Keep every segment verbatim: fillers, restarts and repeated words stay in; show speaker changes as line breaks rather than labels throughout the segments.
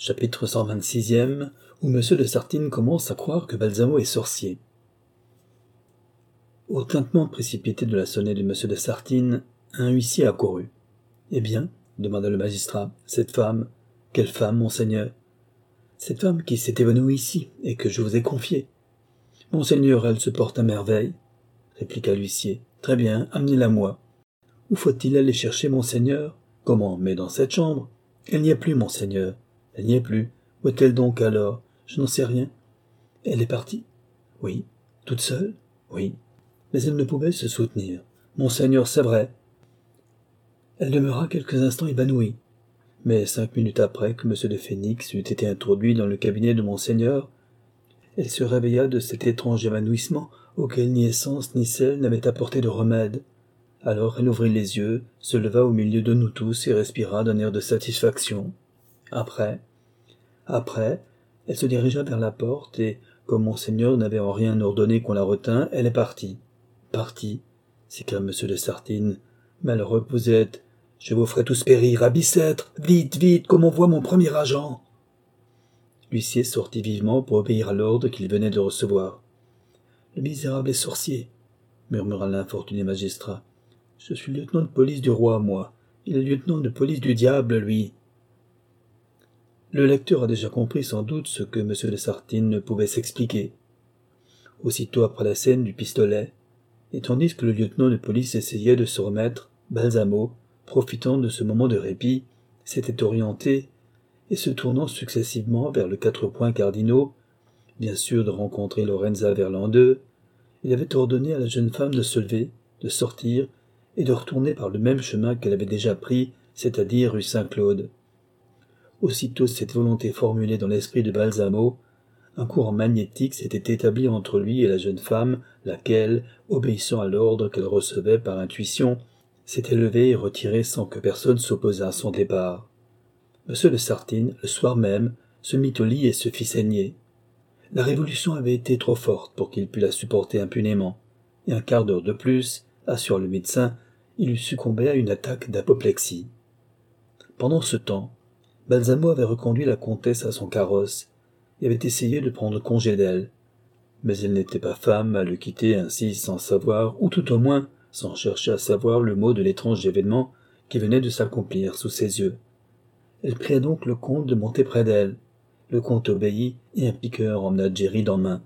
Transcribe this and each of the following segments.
Chapitre cent vingt-sixième, où Monsieur de Sartine commence à croire que Balsamo est sorcier. Au tintement précipité de la sonnette de Monsieur de Sartine, un huissier accourut. « Eh bien, demanda le magistrat, cette femme, quelle femme, monseigneur ? Cette femme qui s'est évanouie ici, et que je vous ai confiée. Monseigneur, elle se porte à merveille, répliqua l'huissier. Très bien, amenez-la moi. Où faut-il aller chercher, monseigneur ? Comment, mais dans cette chambre ? Elle n'y est plus, monseigneur. Elle n'y est plus. Où est-elle donc alors ? Je n'en sais rien. Elle est partie ? Oui. Toute seule ? Oui. Mais elle ne pouvait se soutenir. Monseigneur, c'est vrai. Elle demeura quelques instants évanouie. Mais cinq minutes après que M. de Phénix eut été introduit dans le cabinet de monseigneur, elle se réveilla de cet étrange évanouissement auquel ni essence ni sel n'avaient apporté de remède. Alors elle ouvrit les yeux, se leva au milieu de nous tous et respira d'un air de satisfaction. Après, après, elle se dirigea vers la porte et, comme monseigneur n'avait en rien ordonné qu'on la retînt, elle est partie. Partie, s'écria M. de Sartine. Malheureux que vous êtes, je vous ferai tous périr, à Bicêtre, vite, vite, comme on voit mon premier agent. L'huissier sortit vivement pour obéir à l'ordre qu'il venait de recevoir. Le misérable est sorcier, murmura l'infortuné magistrat. Je suis lieutenant de police du roi, moi. Il est lieutenant de police du diable, lui. Le lecteur a déjà compris sans doute ce que M. de Sartine ne pouvait s'expliquer. Aussitôt après la scène du pistolet, et tandis que le lieutenant de police essayait de se remettre, Balsamo, profitant de ce moment de répit, s'était orienté, et se tournant successivement vers les quatre points cardinaux, bien sûr de rencontrer Lorenza vers l'an deux, il avait ordonné à la jeune femme de se lever, de sortir, et de retourner par le même chemin qu'elle avait déjà pris, c'est-à-dire rue Saint-Claude. Aussitôt cette volonté formulée dans l'esprit de Balsamo, un courant magnétique s'était établi entre lui et la jeune femme, laquelle, obéissant à l'ordre qu'elle recevait par intuition, s'était levée et retirée sans que personne s'opposât à son départ. Monsieur de Sartine, le soir même, se mit au lit et se fit saigner. La révolution avait été trop forte pour qu'il pût la supporter impunément, et un quart d'heure de plus, assure le médecin, il eût succombé à une attaque d'apoplexie. Pendant ce temps, Balsamo avait reconduit la comtesse à son carrosse et avait essayé de prendre congé d'elle. Mais elle n'était pas femme à le quitter ainsi sans savoir, ou tout au moins sans chercher à savoir le mot de l'étrange événement qui venait de s'accomplir sous ses yeux. Elle pria donc le comte de monter près d'elle. Le comte obéit et un piqueur emmena Jerry en main.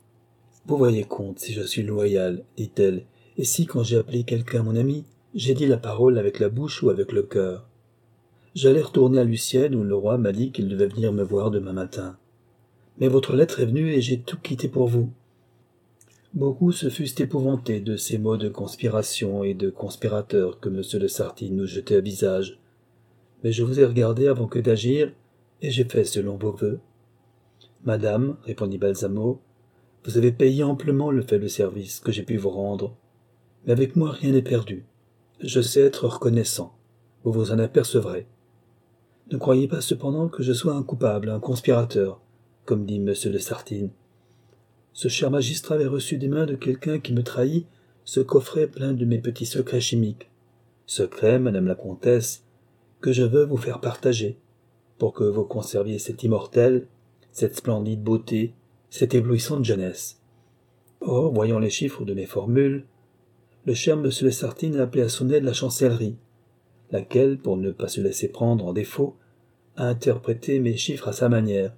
« Vous voyez, comte, si je suis loyal, dit-elle, et si, quand j'ai appelé quelqu'un mon ami, j'ai dit la parole avec la bouche ou avec le cœur. J'allais retourner à Lucienne où le roi m'a dit qu'il devait venir me voir demain matin. Mais votre lettre est venue et j'ai tout quitté pour vous. » Beaucoup se fussent épouvantés de ces mots de conspiration et de conspirateur que M. de Sartine nous jetait à visage. Mais je vous ai regardé avant que d'agir, et j'ai fait selon vos vœux. « Madame, répondit Balsamo, vous avez payé amplement le faible service que j'ai pu vous rendre. Mais avec moi rien n'est perdu. Je sais être reconnaissant. Vous vous en apercevrez. Ne croyez pas cependant que je sois un coupable, un conspirateur, comme dit M. de Sartine. Ce cher magistrat avait reçu des mains de quelqu'un qui me trahit ce coffret plein de mes petits secrets chimiques. Secrets, madame la comtesse, que je veux vous faire partager, pour que vous conserviez cette immortelle, cette splendide beauté, cette éblouissante jeunesse. Or, voyant les chiffres de mes formules, le cher M. de Sartine a appelé à son aide la chancellerie, laquelle, pour ne pas se laisser prendre en défaut, a interprété mes chiffres à sa manière.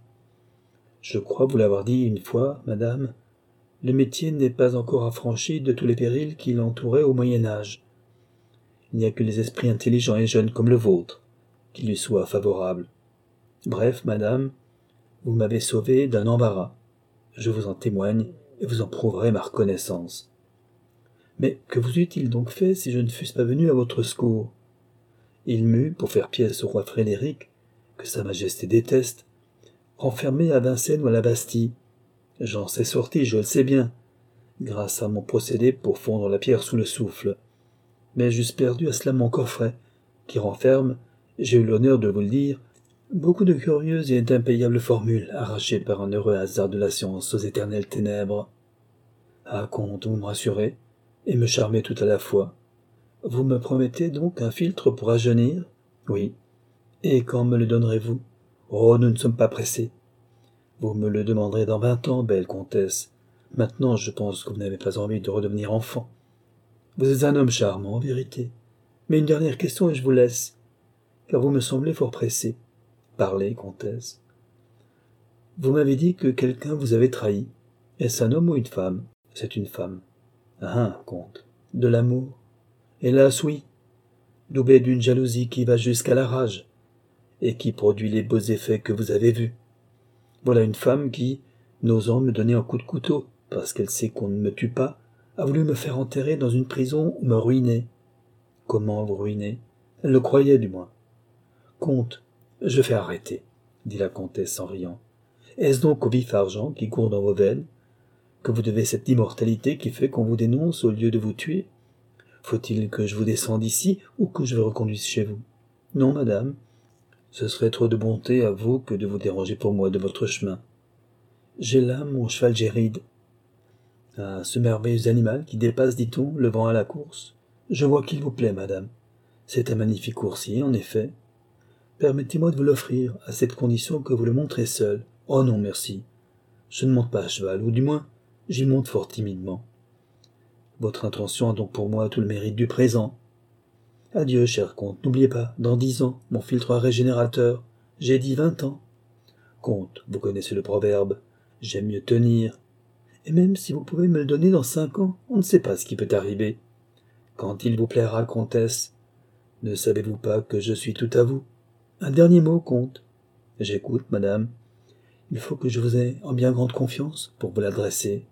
Je crois vous l'avoir dit une fois, madame, le métier n'est pas encore affranchi de tous les périls qui l'entouraient au Moyen-Âge. Il n'y a que les esprits intelligents et jeunes comme le vôtre qui lui soient favorables. Bref, madame, vous m'avez sauvé d'un embarras. Je vous en témoigne et vous en prouverez ma reconnaissance. Mais que vous eût-il donc fait si je ne fusse pas venu à votre secours ? Il m'eut, pour faire pièce au roi Frédéric, que sa majesté déteste, enfermé à Vincennes ou à la Bastille. J'en sais sorti, je le sais bien, grâce à mon procédé pour fondre la pierre sous le souffle. Mais j'eusse perdu à cela mon coffret, qui renferme, j'ai eu l'honneur de vous le dire, beaucoup de curieuses et d'impayables formules arrachées par un heureux hasard de la science aux éternelles ténèbres. Ah, comte, vous me rassurez, et me charmez tout à la fois. Vous me promettez donc un philtre pour rajeunir ? Oui. Et quand me le donnerez-vous ? Oh, nous ne sommes pas pressés. Vous me le demanderez dans vingt ans, belle comtesse. Maintenant, je pense que vous n'avez pas envie de redevenir enfant. Vous êtes un homme charmant, en vérité. Mais une dernière question et je vous laisse, car vous me semblez fort pressé. Parlez, comtesse. Vous m'avez dit que quelqu'un vous avait trahi. Est-ce un homme ou une femme? C'est une femme. Ah, comte. De l'amour? Hélas, oui. Doublé d'une jalousie qui va jusqu'à la rage, et qui produit les beaux effets que vous avez vus. Voilà une femme qui, n'osant me donner un coup de couteau, parce qu'elle sait qu'on ne me tue pas, a voulu me faire enterrer dans une prison ou me ruiner. Comment vous ruiner? Elle le croyait, du moins. Comte, je fais arrêter, dit la comtesse en riant. Est-ce donc au vif argent qui court dans vos veines que vous devez cette immortalité qui fait qu'on vous dénonce au lieu de vous tuer? Faut-il que je vous descende ici ou que je vous reconduise chez vous? Non, madame. Ce serait trop de bonté à vous que de vous déranger pour moi de votre chemin. J'ai là mon cheval Géride. Ah, ce merveilleux animal qui dépasse, dit-on, le vent à la course. Je vois qu'il vous plaît, madame. C'est un magnifique coursier, en effet. Permettez-moi de vous l'offrir, à cette condition que vous le montrez seul. Oh non, merci. Je ne monte pas à cheval, ou du moins, j'y monte fort timidement. Votre intention a donc pour moi tout le mérite du présent. Adieu, cher comte, n'oubliez pas, dans dix ans, mon filtre régénérateur. J'ai dit vingt ans. Comte, vous connaissez le proverbe, j'aime mieux tenir. Et même si vous pouvez me le donner dans cinq ans, on ne sait pas ce qui peut arriver. Quand il vous plaira, comtesse, ne savez-vous pas que je suis tout à vous? Un dernier mot, comte. J'écoute, madame. Il faut que je vous aie en bien grande confiance pour vous l'adresser.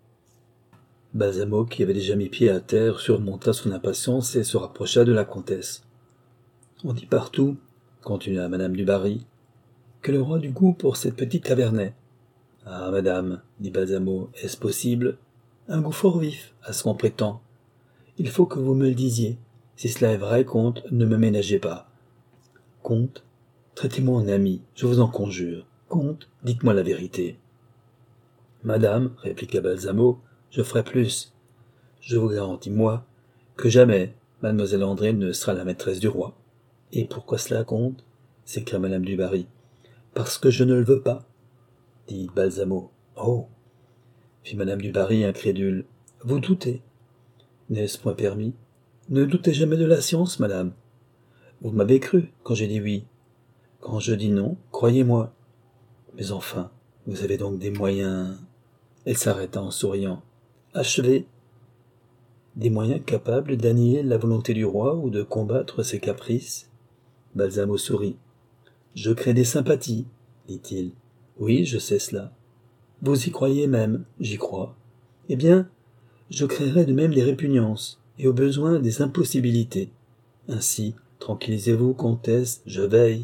Balsamo, qui avait déjà mis pied à terre, surmonta son impatience et se rapprocha de la comtesse. On dit partout, continua madame du Barry, que le roi a du goût pour cette petite Cavernay. Ah, madame, dit Balsamo, est-ce possible? Un goût fort vif, à ce qu'on prétend. Il faut que vous me le disiez. Si cela est vrai, comte, ne me ménagez pas. Comte, traitez-moi en ami, je vous en conjure. Comte, dites-moi la vérité. Madame, répliqua Balsamo, je ferai plus. Je vous garantis, moi, que jamais mademoiselle André ne sera la maîtresse du roi. Et pourquoi cela, comte? s'écria madame du Barry. Parce que je ne le veux pas, dit Balsamo. Oh, fit madame du Barry incrédule. Vous doutez? N'est-ce point permis? Ne doutez jamais de la science, madame. Vous m'avez cru quand j'ai dit oui. Quand je dis non, croyez-moi. Mais enfin, vous avez donc des moyens... Elle s'arrêta en souriant. Achevez. Des moyens capables d'annihiler la volonté du roi ou de combattre ses caprices? Balsamo sourit. Je crée des sympathies, dit-il. Oui, je sais cela. Vous y croyez même, j'y crois. Eh bien, je créerai de même des répugnances, et au besoin des impossibilités. Ainsi, tranquillisez-vous, comtesse, je veille.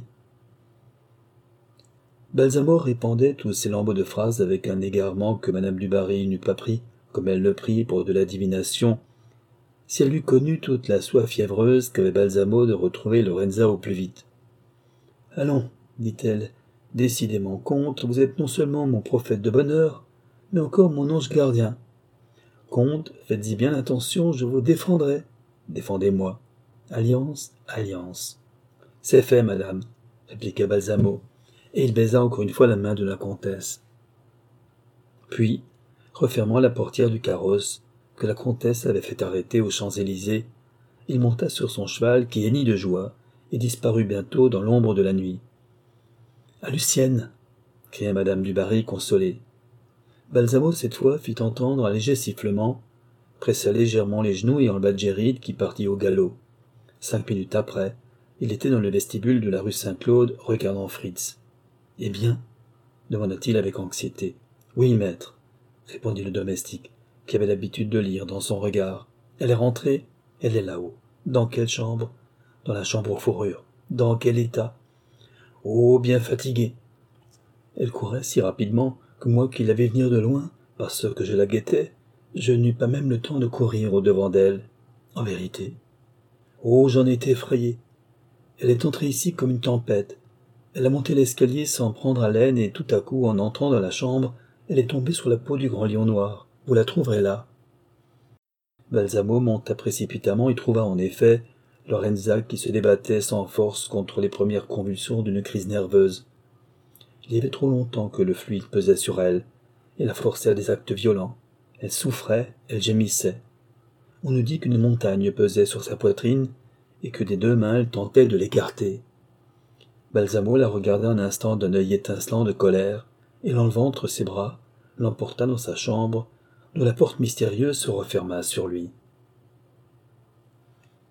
Balsamo répandait tous ces lambeaux de phrases avec un égarement que madame du Barry n'eût pas pris, comme elle le prit pour de la divination, si elle eût connu toute la soif fiévreuse qu'avait Balsamo de retrouver Lorenza au plus vite. « Allons, dit-elle, décidément, comte, vous êtes non seulement mon prophète de bonheur, mais encore mon ange gardien. Comte, faites-y bien attention, je vous défendrai. Défendez-moi. Alliance, alliance. »« C'est fait, madame, » répliqua Balsamo, et il baisa encore une fois la main de la comtesse. Puis, refermant la portière du carrosse, que la comtesse avait fait arrêter aux Champs-Élysées, il monta sur son cheval qui hennit de joie et disparut bientôt dans l'ombre de la nuit. « À Lucienne !» cria madame du Barry consolée. Balsamo, cette fois, fit entendre un léger sifflement, pressa légèrement les genoux et enleva Géride qui partit au galop. Cinq minutes après, il était dans le vestibule de la rue Saint-Claude, regardant Fritz. « Eh bien ?» demanda-t-il avec anxiété. « Oui, maître, » répondit le domestique, qui avait l'habitude de lire dans son regard. « Elle est rentrée? Elle est là-haut. Dans quelle chambre? Dans la chambre aux fourrures. Dans quel état? Oh, bien fatiguée. Elle courait si rapidement que moi qui l'avais venir de loin, parce que je la guettais, je n'eus pas même le temps de courir au-devant d'elle. En vérité. Oh, j'en étais effrayé. Elle est entrée ici comme une tempête. Elle a monté l'escalier sans prendre haleine et tout à coup, en entrant dans la chambre, elle est tombée sur la peau du grand lion noir. Vous la trouverez là. » Balsamo monta précipitamment et trouva en effet Lorenza qui se débattait sans force contre les premières convulsions d'une crise nerveuse. Il y avait trop longtemps que le fluide pesait sur elle, et la forçait à des actes violents. Elle souffrait, elle gémissait. On nous dit qu'une montagne pesait sur sa poitrine, et que des deux mains elle tentait de l'écarter. Balsamo la regardait un instant d'un œil étincelant de colère, et l'enlevant entre ses bras, l'emporta dans sa chambre, dont la porte mystérieuse se referma sur lui.